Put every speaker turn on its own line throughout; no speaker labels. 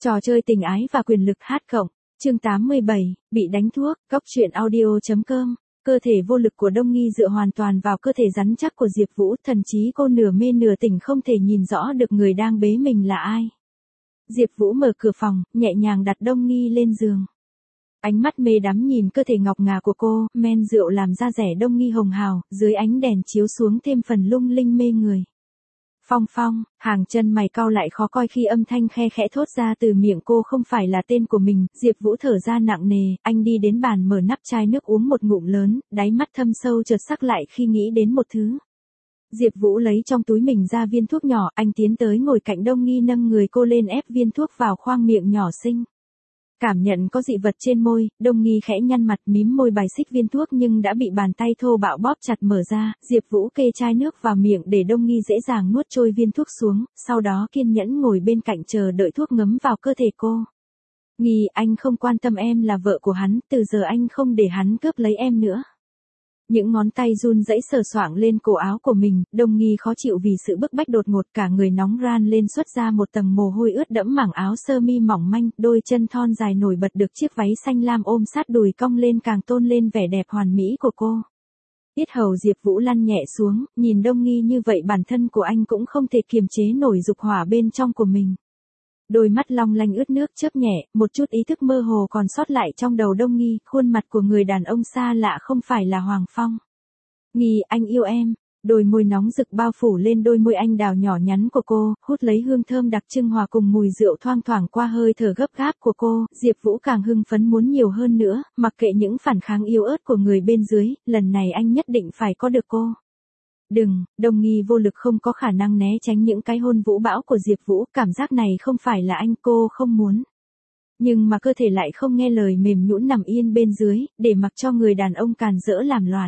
Trò chơi tình ái và quyền lực hát cộng. Chương 87, bị đánh thuốc, Cóc truyện audio.com. Cơ thể vô lực của Đông Nghi dựa hoàn toàn vào cơ thể rắn chắc của Diệp Vũ, thậm chí cô nửa mê nửa tỉnh không thể nhìn rõ được người đang bế mình là ai. Diệp Vũ mở cửa phòng, nhẹ nhàng đặt Đông Nghi lên giường. Ánh mắt mê đắm nhìn cơ thể ngọc ngà của cô, men rượu làm da rẻ Đông Nghi hồng hào, dưới ánh đèn chiếu xuống thêm phần lung linh mê người. Phong Phong, hàng chân mày cau lại khó coi khi âm thanh khe khẽ thốt ra từ miệng cô không phải là tên của mình. Diệp Vũ thở ra nặng nề, anh đi đến bàn mở nắp chai nước uống một ngụm lớn, đáy mắt thâm sâu chợt sắc lại khi nghĩ đến một thứ. Diệp Vũ lấy trong túi mình ra viên thuốc nhỏ, anh tiến tới ngồi cạnh Đông Nghi nâng người cô lên ép viên thuốc vào khoang miệng nhỏ xinh. Cảm nhận có dị vật trên môi, Đông Nghi khẽ nhăn mặt mím môi bài xích viên thuốc nhưng đã bị bàn tay thô bạo bóp chặt mở ra. Diệp Vũ kê chai nước vào miệng để Đông Nghi dễ dàng nuốt trôi viên thuốc xuống, sau đó kiên nhẫn ngồi bên cạnh chờ đợi thuốc ngấm vào cơ thể cô. Nghi, anh không quan tâm em là vợ của hắn, từ giờ anh không để hắn cướp lấy em nữa. Những ngón tay run rẩy sờ soạng lên cổ áo của mình, Đông Nghi khó chịu vì sự bức bách đột ngột, cả người nóng ran lên xuất ra một tầng mồ hôi ướt đẫm mảng áo sơ mi mỏng manh, đôi chân thon dài nổi bật được chiếc váy xanh lam ôm sát đùi cong lên càng tôn lên vẻ đẹp hoàn mỹ của cô. Yết hầu Diệp Vũ lăn nhẹ xuống, nhìn Đông Nghi như vậy bản thân của anh cũng không thể kiềm chế nổi dục hỏa bên trong của mình. Đôi mắt long lanh ướt nước chớp nhẹ, một chút ý thức mơ hồ còn sót lại trong đầu Đông Nghi, khuôn mặt của người đàn ông xa lạ không phải là Hoàng Phong. Nghi, anh yêu em. Đôi môi nóng rực bao phủ lên đôi môi anh đào nhỏ nhắn của cô, hút lấy hương thơm đặc trưng hòa cùng mùi rượu thoang thoảng qua hơi thở gấp gáp của cô. Diệp Vũ càng hưng phấn muốn nhiều hơn nữa, mặc kệ những phản kháng yếu ớt của người bên dưới, lần này anh nhất định phải có được cô. Đừng, Đông Nghi vô lực không có khả năng né tránh những cái hôn vũ bão của Diệp Vũ, cảm giác này không phải là anh, cô không muốn. Nhưng mà cơ thể lại không nghe lời, mềm nhũn nằm yên bên dưới, để mặc cho người đàn ông càn rỡ làm loạn.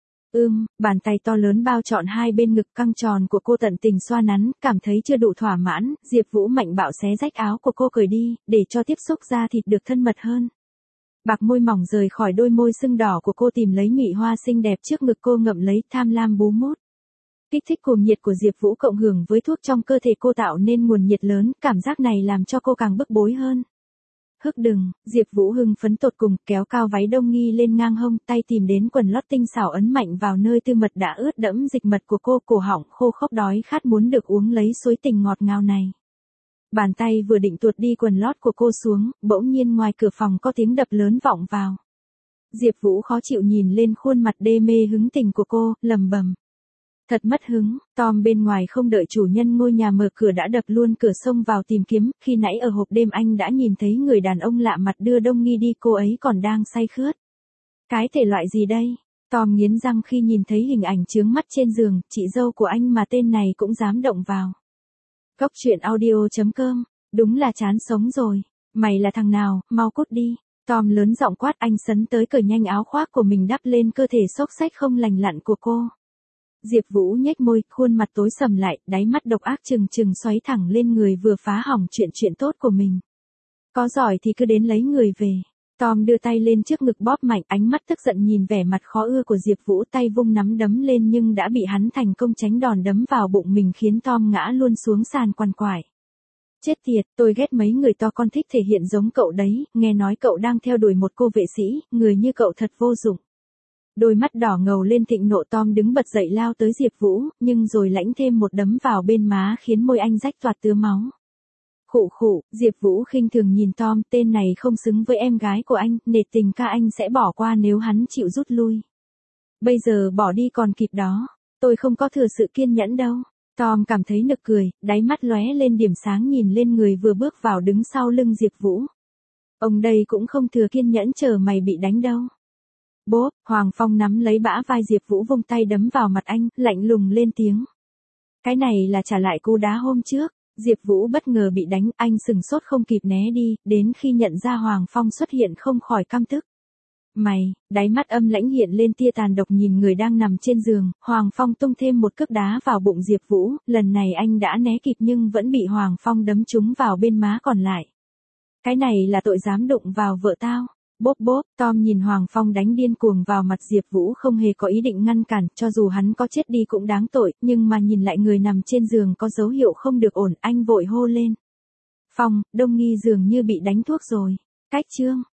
Bàn tay to lớn bao trọn hai bên ngực căng tròn của cô tận tình xoa nắn, cảm thấy chưa đủ thỏa mãn, Diệp Vũ mạnh bạo xé rách áo của cô cởi đi, để cho tiếp xúc da thịt được thân mật hơn. Bạc môi mỏng rời khỏi đôi môi sưng đỏ của cô tìm lấy nhụy hoa xinh đẹp trước ngực cô ngậm lấy, tham lam bú mút. Kích thích cuồng nhiệt của Diệp Vũ cộng hưởng với thuốc trong cơ thể cô tạo nên nguồn nhiệt lớn, cảm giác này làm cho cô càng bức bối hơn. Hức đừng, Diệp Vũ hưng phấn tột cùng, kéo cao váy Đông Nghi lên ngang hông, tay tìm đến quần lót tinh xảo ấn mạnh vào nơi tư mật đã ướt đẫm dịch mật của cô, cổ họng khô khốc đói khát muốn được uống lấy suối tình ngọt ngào này. Bàn tay vừa định tuột đi quần lót của cô xuống, bỗng nhiên ngoài cửa phòng có tiếng đập lớn vọng vào. Diệp Vũ khó chịu nhìn lên khuôn mặt đê mê hứng tình của cô, lẩm bẩm. Thật mất hứng, Tom bên ngoài không đợi chủ nhân ngôi nhà mở cửa đã đập luôn cửa xông vào tìm kiếm, khi nãy ở hộp đêm anh đã nhìn thấy người đàn ông lạ mặt đưa Đông Nghi đi, cô ấy còn đang say khướt. Cái thể loại gì đây? Tom nghiến răng khi nhìn thấy hình ảnh chướng mắt trên giường, chị dâu của anh mà tên này cũng dám động vào. Cóc truyện audio.com, đúng là chán sống rồi, mày là thằng nào, mau cút đi. Tom lớn giọng quát, anh sấn tới cởi nhanh áo khoác của mình đắp lên cơ thể xốc xếch không lành lặn của cô. Diệp Vũ nhếch môi, khuôn mặt tối sầm lại, đáy mắt độc ác trừng trừng xoáy thẳng lên người vừa phá hỏng chuyện tốt của mình. Có giỏi thì cứ đến lấy người về. Tom đưa tay lên trước ngực bóp mạnh, ánh mắt tức giận nhìn vẻ mặt khó ưa của Diệp Vũ, tay vung nắm đấm lên nhưng đã bị hắn thành công tránh đòn đấm vào bụng mình khiến Tom ngã luôn xuống sàn quằn quại. Chết tiệt, tôi ghét mấy người to con thích thể hiện giống cậu đấy, nghe nói cậu đang theo đuổi một cô vệ sĩ, người như cậu thật vô dụng. Đôi mắt đỏ ngầu lên thịnh nộ, Tom đứng bật dậy lao tới Diệp Vũ, nhưng rồi lãnh thêm một đấm vào bên má khiến môi anh rách toạc tứa máu. Khụ khụ, Diệp Vũ khinh thường nhìn Tom, tên này không xứng với em gái của anh, nể tình ca anh sẽ bỏ qua nếu hắn chịu rút lui. Bây giờ bỏ đi còn kịp đó, tôi không có thừa sự kiên nhẫn đâu. Tom cảm thấy nực cười, đáy mắt lóe lên điểm sáng nhìn lên người vừa bước vào đứng sau lưng Diệp Vũ. Ông đây cũng không thừa kiên nhẫn chờ mày bị đánh đâu. Bốp, Hoàng Phong nắm lấy bả vai Diệp Vũ vung tay đấm vào mặt anh, lạnh lùng lên tiếng. Cái này là trả lại cú đá hôm trước. Diệp Vũ bất ngờ bị đánh, anh sừng sốt không kịp né đi, đến khi nhận ra Hoàng Phong xuất hiện không khỏi căm tức. Mày, đáy mắt âm lãnh hiện lên tia tàn độc nhìn người đang nằm trên giường, Hoàng Phong tung thêm một cước đá vào bụng Diệp Vũ, lần này anh đã né kịp nhưng vẫn bị Hoàng Phong đấm trúng vào bên má còn lại. Cái này là tội dám đụng vào vợ tao. Bốp bốp, Tom nhìn Hoàng Phong đánh điên cuồng vào mặt Diệp Vũ không hề có ý định ngăn cản, cho dù hắn có chết đi cũng đáng tội, nhưng mà nhìn lại người nằm trên giường có dấu hiệu không được ổn, anh vội hô lên. Phong, Đông Nghi dường như bị đánh thuốc rồi. Cách chương.